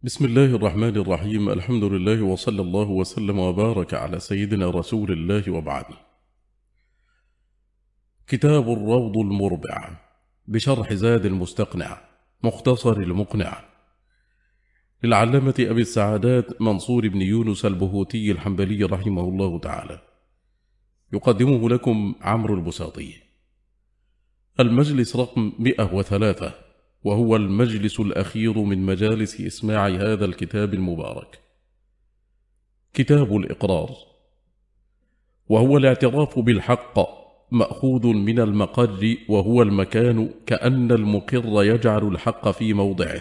بسم الله الرحمن الرحيم. الحمد لله وصلى الله وسلم وبارك على سيدنا رسول الله وبعد. كتاب الروض المربع بشرح زاد المستقنع مختصر المقنع للعلامة أبي السعادات منصور بن يونس البهوتي الحنبلي رحمه الله تعالى، يقدمه لكم عمرو البساطي. المجلس رقم 103، وهو المجلس الأخير من مجالس إسماع هذا الكتاب المبارك. كتاب الإقرار، وهو الاعتراف بالحق مأخوذ من المقر، وهو المكان كأن المقر يجعل الحق في موضعه،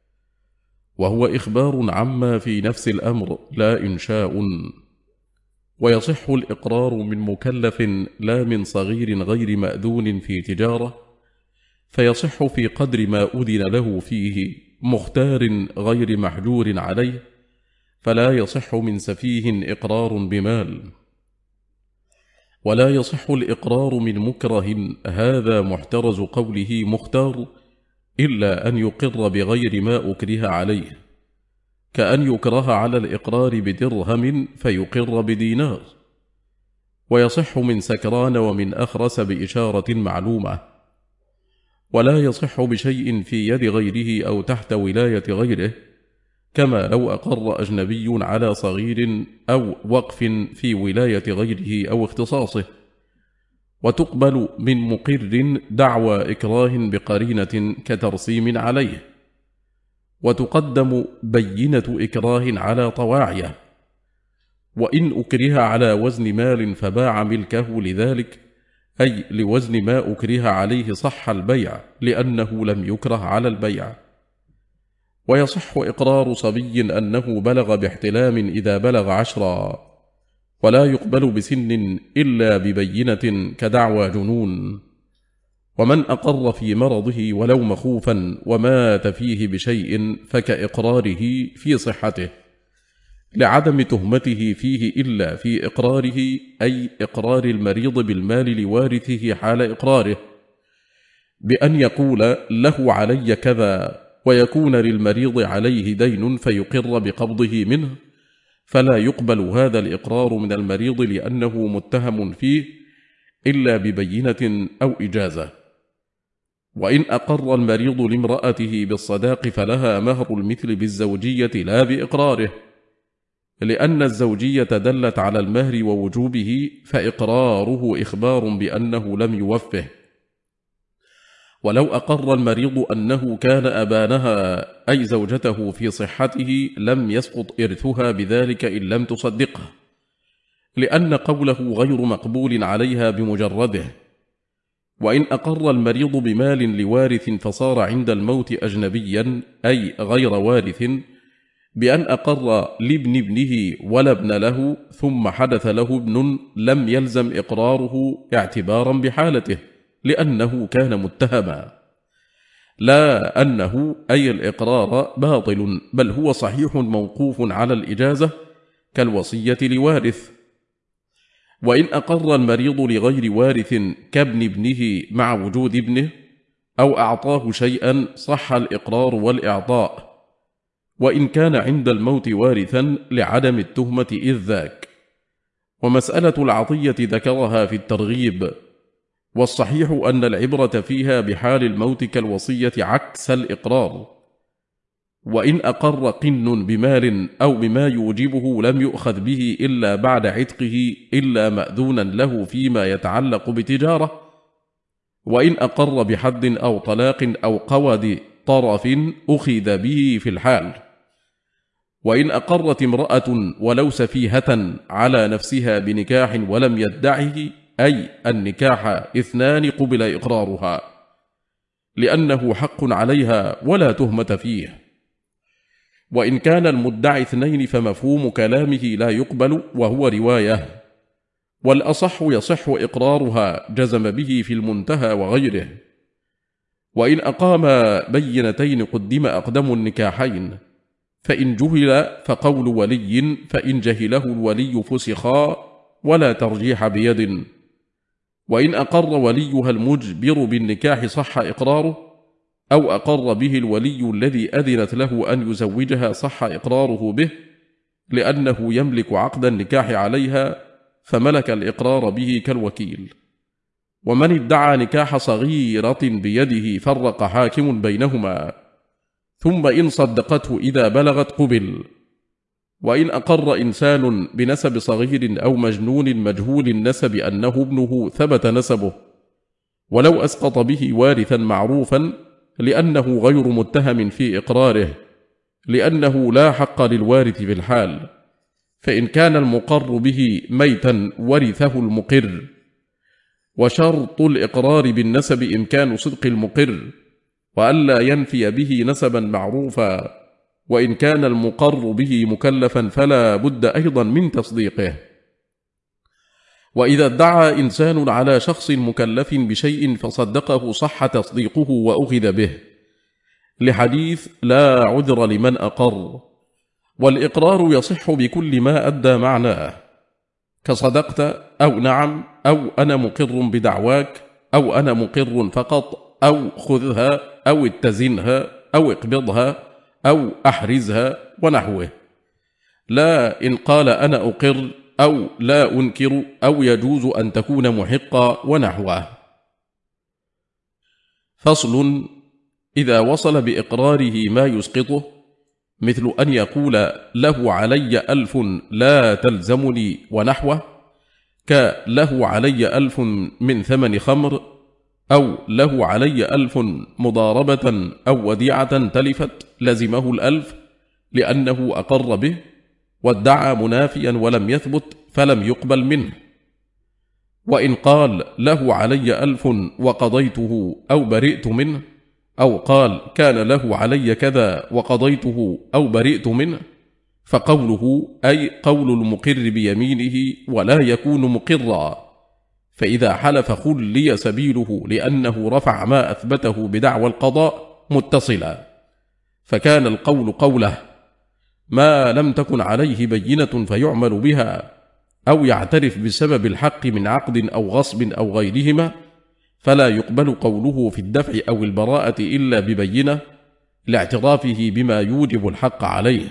وهو إخبار عما في نفس الأمر لا إنشاء. ويصح الإقرار من مكلف لا من صغير غير مأذون في تجارة، فيصح في قدر ما أذن له فيه، مختار غير محجور عليه، فلا يصح من سفيه إقرار بمال. ولا يصح الإقرار من مكره، هذا محترز قوله مختار، إلا أن يقر بغير ما أكره عليه، كأن يكره على الإقرار بدرهم فيقر بدينار. ويصح من سكران ومن أخرس بإشارة معلومة. ولا يصح بشيء في يد غيره أو تحت ولاية غيره، كما لو أقر أجنبي على صغير أو وقف في ولاية غيره أو اختصاصه. وتقبل من مقر دعوى إكراه بقرينة كترسيم عليه. وتقدم بينة إكراه على طواعية. وإن أكره على وزن مال فباع ملكه لذلك، أي لوزن ما أكره عليه، صح البيع لأنه لم يكره على البيع. ويصح إقرار صبي أنه بلغ باحتلام إذا بلغ 10، ولا يقبل بسن إلا ببينة كدعوى جنون. ومن أقر في مرضه ولو مخوفا ومات فيه بشيء فكإقراره في صحته، لعدم تهمته فيه إلا في إقراره، أي إقرار المريض بالمال لوارثه حال إقراره، بأن يقول له علي كذا، ويكون للمريض عليه دين فيقر بقبضه منه، فلا يقبل هذا الإقرار من المريض لأنه متهم فيه إلا ببينة أو إجازة. وإن أقر المريض لامرأته بالصداق فلها مهر المثل بالزوجية لا بإقراره، لأن الزوجية دلت على المهر ووجوبه، فإقراره إخبار بأنه لم يوفه. ولو أقر المريض أنه كان أبانها أي زوجته في صحته لم يسقط إرثها بذلك إن لم تصدقه، لأن قوله غير مقبول عليها بمجرده. وإن أقر المريض بمال لوارث فصار عند الموت أجنبيا، أي غير وارث، بأن أقر لابن ابنه ولا ابن له، ثم حدث له ابن، لم يلزم إقراره اعتبارا بحالته، لأنه كان متهما، لا أنه أي الإقرار باطل، بل هو صحيح موقوف على الإجازة كالوصية لوارث. وإن أقر المريض لغير وارث كابن ابنه مع وجود ابنه، أو أعطاه شيئا، صح الإقرار والإعطاء، وإن كان عند الموت وارثا لعدم التهمة إذ ذاك. ومسألة العطية ذكرها في الترغيب، والصحيح أن العبرة فيها بحال الموت كالوصية عكس الإقرار. وإن أقر قن بمال أو بما يوجبه لم يؤخذ به إلا بعد عتقه، إلا مأذونا له فيما يتعلق بتجارة. وإن أقر بحد أو طلاق أو قود طرف أخذ به في الحال. وإن أقرت امرأة ولو سفيهة على نفسها بنكاح ولم يدعه، أي النكاح 2، قبل إقرارها، لأنه حق عليها ولا تهمة فيه. وإن كان المدعي 2 فمفهوم كلامه لا يقبل، وهو رواية. والأصح يصح إقرارها، جزم به في المنتهى وغيره. وإن أقام بينتين قدم أقدم النكاحين، فإن جهل فقول ولي، فإن جهله الولي فسخا، ولا ترجيح بيد. وإن أقر وليها المجبر بالنكاح صح إقراره، أو أقر به الولي الذي أذنت له أن يزوجها صح إقراره به، لأنه يملك عقد النكاح عليها فملك الإقرار به كالوكيل. ومن ادعى نكاح صغيرة بيده فرق حاكم بينهما، ثم إن صدقته إذا بلغت قبل. وإن أقر إنسان بنسب صغير أو مجنون مجهول النسب أنه ابنه ثبت نسبه، ولو أسقط به وارثا معروفا لأنه غير متهم في إقراره، لأنه لا حق للوارث في الحال. فإن كان المقر به ميتا ورثه المقر. وشرط الإقرار بالنسب إمكان صدق المقر، وألا ينفي به نسبا معروفا، وإن كان المقر به مكلفا فلا بد أيضا من تصديقه. وإذا ادعى إنسان على شخص مكلف بشيء فصدقه صح تصديقه وأخذ به، لحديث لا عذر لمن أقر. والإقرار يصح بكل ما أدى معناه، كصدقت أو نعم أو أنا مقر بدعواك أو أنا مقر فقط أو خذها أو اتزنها أو اقبضها أو أحرزها ونحوه، لا إن قال أنا أقر أو لا أنكر أو يجوز أن تكون محقا ونحوه. فصل: إذا وصل بإقراره ما يسقطه، مثل أن يقول له علي 1000 لا تلزمني ونحوه، كله علي 1000 من ثمن خمر، أو له علي 1000 مضاربة أو وديعة تلفت لزمه 1000 لأنه أقر به وادعى منافيا ولم يثبت فلم يقبل منه. وإن قال له علي 1000 وقضيته أو برئت منه، أو قال كان له علي كذا وقضيته أو برئت منه، فقوله أي قول المقر بيمينه ولا يكون مقرا، فإذا حلف خلي سبيله لأنه رفع ما أثبته بدعوى القضاء متصلا، فكان القول قوله ما لم تكن عليه بينة فيعمل بها، أو يعترف بسبب الحق من عقد أو غصب أو غيرهما، فلا يقبل قوله في الدفع أو البراءة إلا ببينة لاعترافه بما يوجب الحق عليه.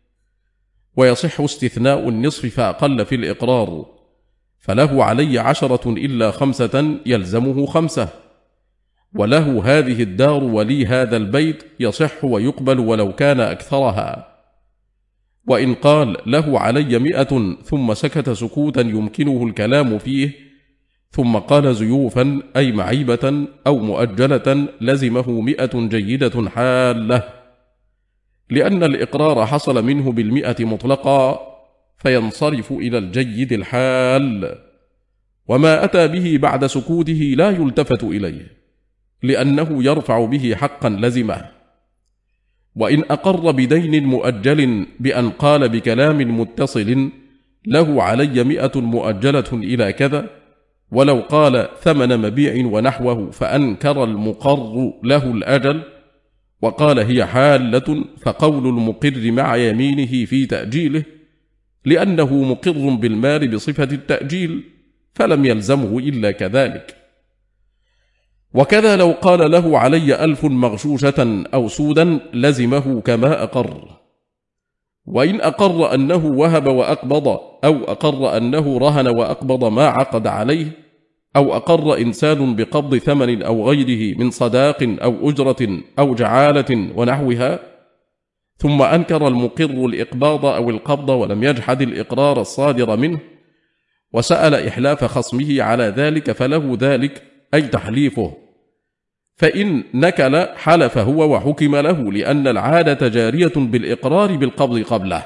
ويصح استثناء النصف فأقل في الإقرار، فله علي 10 إلا 5 يلزمه 5، وله هذه الدار ولي هذا البيت يصح ويقبل ولو كان أكثرها. وإن قال له علي 100 ثم سكت سكوتا يمكنه الكلام فيه، ثم قال زيوفا أي معيبة أو مؤجلة، لزمه 100 جيدة حالة، لأن الإقرار حصل منه 100 مطلقا، فينصرف إلى الجيد الحال. وما أتى به بعد سكوته لا يلتفت إليه، لأنه يرفع به حقا لزمه. وإن أقر بدين مؤجل بأن قال بكلام متصل له علي 100 مؤجلة إلى كذا، ولو قال ثمن مبيع ونحوه فأنكر المقر له الأجل وقال هي حالة، فقول المقر مع يمينه في تأجيله، لأنه مقر بالمال بصفة التأجيل فلم يلزمه إلا كذلك. وكذا لو قال له علي 1000 مغشوشة أو سودا لزمه كما أقر. وإن أقر أنه وهب وأقبض، أو أقر أنه رهن وأقبض ما عقد عليه، أو أقر إنسان بقبض ثمن أو غيره من صداق أو أجرة أو جعالة ونحوها، ثم أنكر المقر الإقباض أو القبض ولم يجحد الإقرار الصادر منه، وسأل إحلاف خصمه على ذلك، فله ذلك أي تحليفه، فإن نكل حلف هو وحكم له، لأن العادة جارية بالإقرار بالقبض قبله.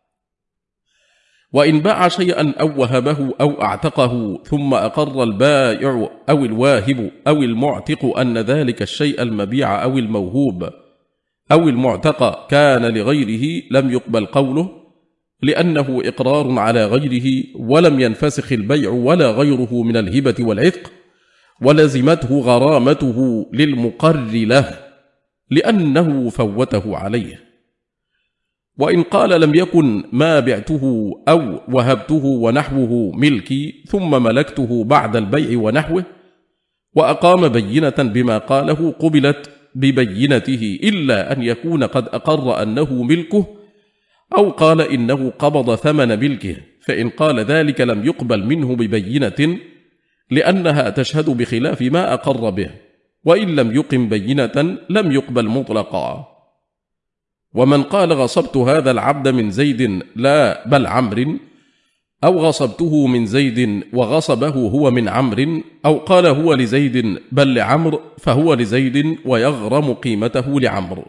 وإن باع شيئا أو وهبه أو أعتقه ثم أقر البائع أو الواهب أو المعتق أن ذلك الشيء المبيع أو الموهوب أو المعتق كان لغيره، لم يقبل قوله، لأنه إقرار على غيره ولم ينفسخ البيع ولا غيره من الهبة والعتق، ولزمته غرامته للمقر له لأنه فوته عليه. وإن قال لم يكن ما بعته أو وهبته ونحوه ملكي ثم ملكته بعد البيع ونحوه، وأقام بينة بما قاله قبلت ببينته إلا أن يكون قد أقر أنه ملكه، أو قال إنه قبض ثمن ملكه، فإن قال ذلك لم يقبل منه ببينة، لأنها تشهد بخلاف ما أقر به، وإن لم يقم بينة لم يقبل مطلقا. ومن قال غصبت هذا العبد من زيد لا بل عمرو، أو غصبته من زيد وغصبه هو من عمرو، أو قال هو لزيد بل لعمرو، فهو لزيد ويغرم قيمته لعمرو.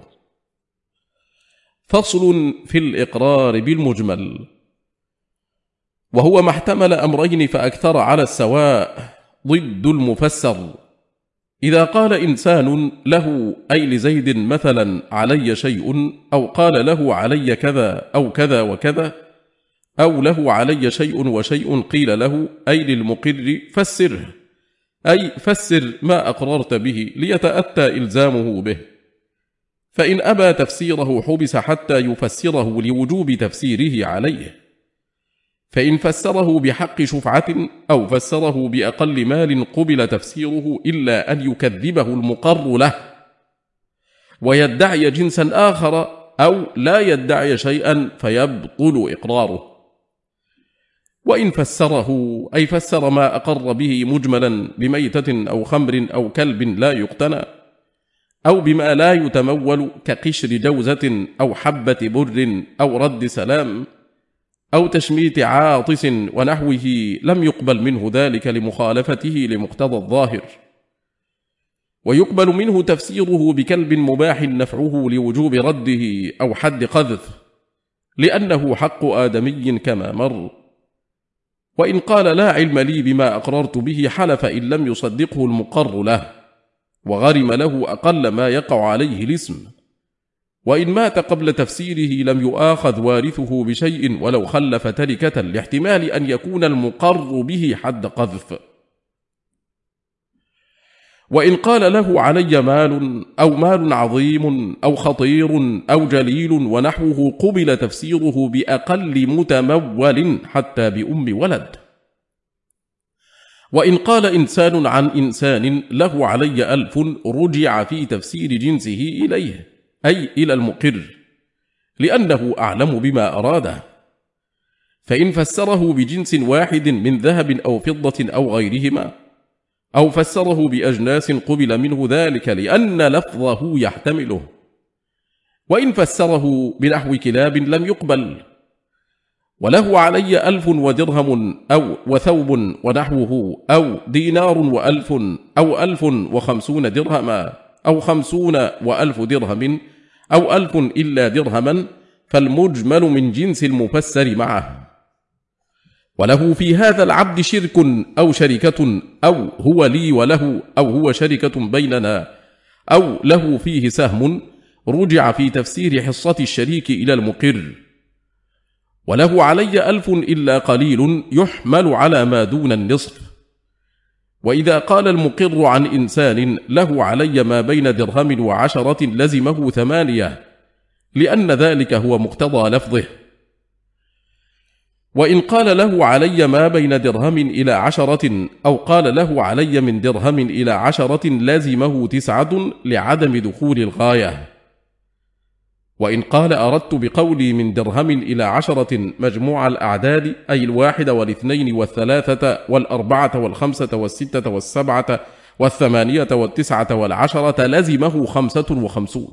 فصل في الإقرار بالمجمل، وهو ما احتمل أمرين فأكثر على السواء ضد المفسر. إذا قال إنسان له أي لزيد مثلا علي شيء، أو قال له علي كذا أو كذا وكذا، أو له علي شيء وشيء، قيل له أي للمقر فسره، أي فسر ما أقررت به ليتأتى إلزامه به، فإن أبى تفسيره حبس حتى يفسره لوجوب تفسيره عليه. فإن فسره بحق شفعة أو فسره بأقل مال قبل تفسيره، إلا أن يكذبه المقر له ويدعي جنسا آخر، أو لا يدعي شيئا فيبطل إقراره. وإن فسره أي فسر ما أقر به مجملا بميتة أو خمر أو كلب لا يقتنى، أو بما لا يتمول كقشر جوزة أو حبة بر أو رد سلام أو تشميت عاطس ونحوه، لم يقبل منه ذلك لمخالفته لمقتضى الظاهر. ويقبل منه تفسيره بكلب مباح نفعه لوجوب رده أو حد قذف، لأنه حق آدمي كما مر. وإن قال لا علم لي بما أقررت به، حلف إن لم يصدقه المقر له، وغرم له أقل ما يقع عليه الاسم. وإن مات قبل تفسيره لم يؤاخذ وارثه بشيء ولو خلف تركة، لاحتمال أن يكون المقر به حد قذف. وإن قال له علي مال أو مال عظيم أو خطير أو جليل ونحوه، قبل تفسيره بأقل متمول حتى بأم ولد. وإن قال إنسان عن إنسان له علي 1000، رجع في تفسير جنسه إليه، أي إلى المقر، لأنه أعلم بما أراده. فإن فسره بجنس واحد من ذهب أو فضة أو غيرهما، أو فسره بأجناس، قبل منه ذلك لأن لفظه يحتمله. وإن فسره بنحو كلاب لم يقبل. وله علي 1000 ودرهم أو وثوب ونحوه، أو دينار و1000 أو 1050 درهما، أو 50 و1000 درهم، أو 1000 إلا درهما، فالمجمل من جنس المفسر معه. وله في هذا العبد شرك أو شركة، أو هو لي وله، أو هو شركة بيننا، أو له فيه سهم، رجع في تفسير حصة الشريك إلى المقر. وله علي 1000 إلا قليل، يحمل على ما دون النصف. وإذا قال المقر عن إنسان له علي ما بين درهم و10، لزمه 8، لأن ذلك هو مقتضى لفظه. وإن قال له علي ما بين درهم إلى 10، أو قال له علي من درهم إلى 10، لزمه 9 لعدم دخول الغاية. وإن قال أردت بقولي من درهم إلى 10 مجموع الأعداد، أي 1 و2 و3 و4 و5 و6 و7 و8 و9 و10، لزمه 55.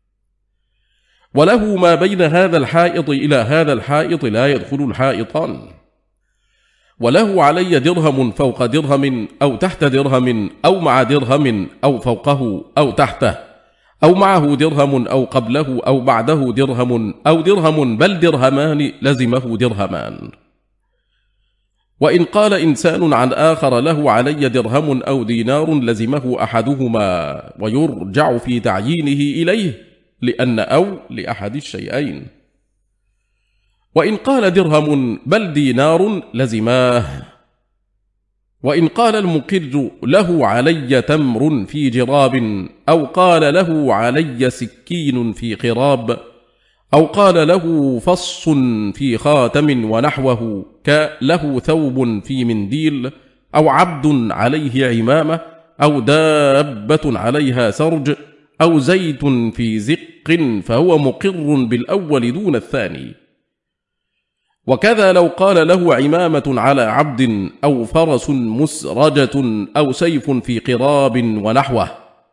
وله ما بين هذا الحائط إلى هذا الحائط لا يدخل الحائطان. وله علي درهم فوق درهم، أو تحت درهم، أو مع درهم، أو فوقه أو تحته، أو معه درهم أو قبله أو بعده درهم، أو درهم بل درهمان، لزمه درهمان. وإن قال إنسان عن آخر له علي درهم أو دينار، لزمه أحدهما، ويرجع في تعيينه إليه، لأن أو لأحد الشيئين. وإن قال درهم بل دينار، لزماه. وإن قال المقر له علي تمر في جراب، أو قال له علي سكين في قراب، أو قال له فص في خاتم ونحوه، كله ثوب في منديل، أو عبد عليه عمامة، أو دابة عليها سرج، أو زيت في زق فهو مقر بالأول دون الثاني. وكذا لو قال له عمامة على عبد أو فرس مسرجة أو سيف في قراب ونحوه.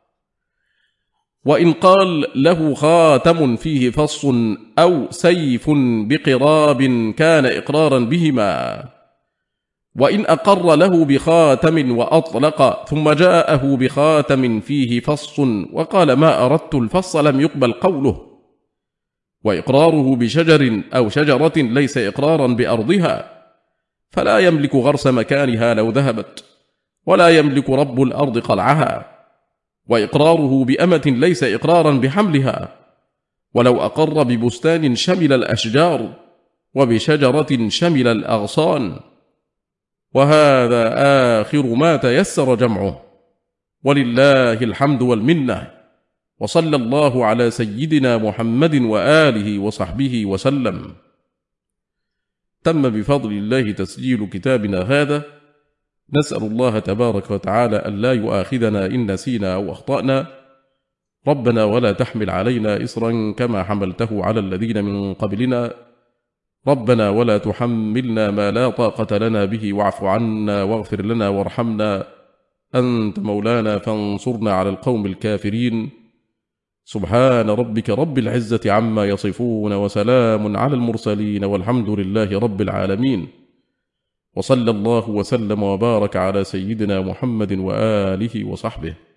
وإن قال له خاتم فيه فص أو سيف بقراب كان إقرارا بهما. وإن أقر له بخاتم وأطلق ثم جاءه بخاتم فيه فص وقال ما أردت الفص لم يقبل قوله. وإقراره بشجر أو شجرة ليس إقرارا بأرضها، فلا يملك غرس مكانها لو ذهبت، ولا يملك رب الأرض قلعها. وإقراره بأمة ليس إقرارا بحملها، ولو أقر ببستان شمل الأشجار، وبشجرة شمل الأغصان. وهذا آخر ما تيسر جمعه، ولله الحمد والمنة، وصلى الله على سيدنا محمد وآله وصحبه وسلم. تم بفضل الله تسجيل كتابنا هذا، نسأل الله تبارك وتعالى أن لا يؤاخذنا إن نسينا أو أخطأنا. ربنا ولا تحمل علينا إصرا كما حملته على الذين من قبلنا. ربنا ولا تحملنا ما لا طاقة لنا به واعف عنا واغفر لنا وارحمنا، أنت مولانا فانصرنا على القوم الكافرين. سبحان ربك رب العزة عما يصفون، وسلام على المرسلين، والحمد لله رب العالمين. وصلى الله وسلم وبارك على سيدنا محمد وآله وصحبه.